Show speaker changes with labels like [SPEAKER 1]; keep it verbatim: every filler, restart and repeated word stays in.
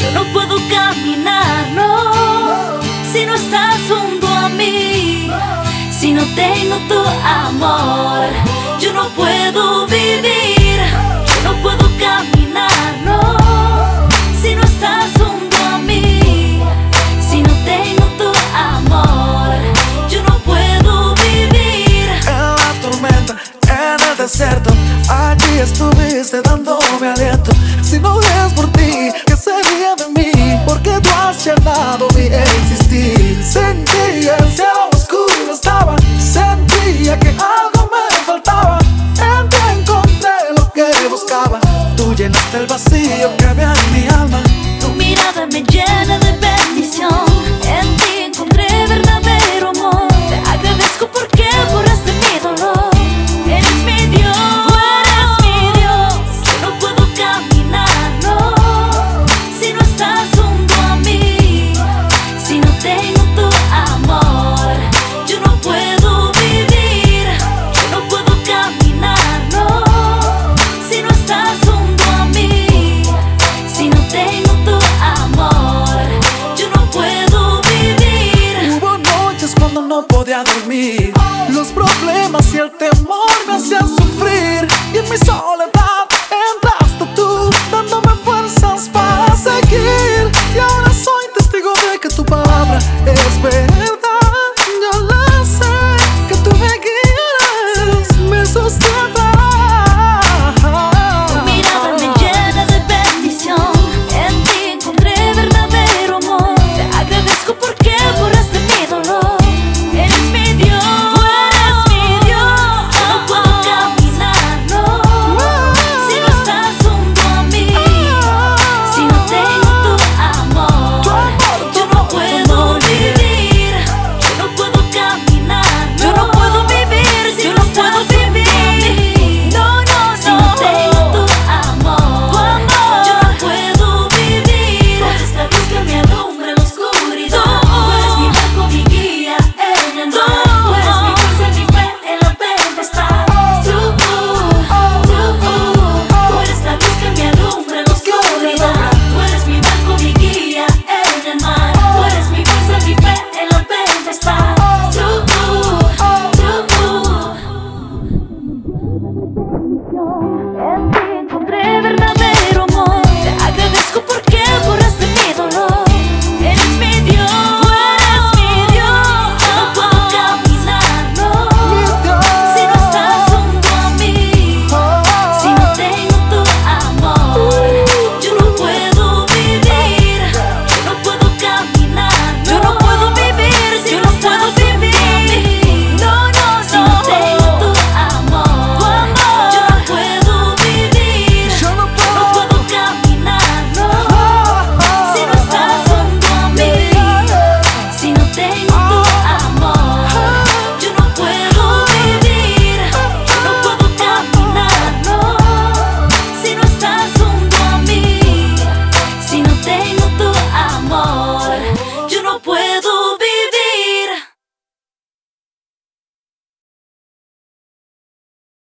[SPEAKER 1] Yo no puedo caminar, no, si no estás junto a mí. Si no tengo tu amor, yo no puedo vivir. Yo no puedo caminar, no, si no estás junto a mí. Si no tengo tu amor, yo no puedo vivir.
[SPEAKER 2] En la tormenta, en el desierto, allí estuviste dándome aliento. Si no es por ti, ¿qué sería de mí? Porque tú has llenado mi existir. Sentía el cielo oscuro estaba, sentía que algo me faltaba. En ti encontré lo que buscaba. Tú llenaste el vacío que había en mi alma.
[SPEAKER 1] Tu mirada me llena de bendición. En ti encontré verdadero amor. Te agradezco porque borraste mi dolor. Eres mi Dios, tú eres mi Dios. Yo no puedo caminar, no, si no estás junto a mí. Si no tengo tu amor, yo no puedo vivir. Yo no puedo caminar, no, si no estás junto a mí. Si no tengo tu amor, yo no puedo vivir.
[SPEAKER 2] Hubo noches cuando no podía dormir.